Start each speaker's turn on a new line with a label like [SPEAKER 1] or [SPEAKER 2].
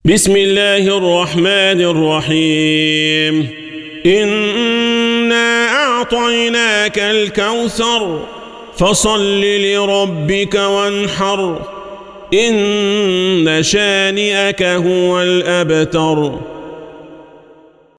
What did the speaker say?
[SPEAKER 1] بسم الله الرحمن الرحيم إنا أعطيناك الكوثر فصل لربك وانحر إن شانئك هو الأبتر.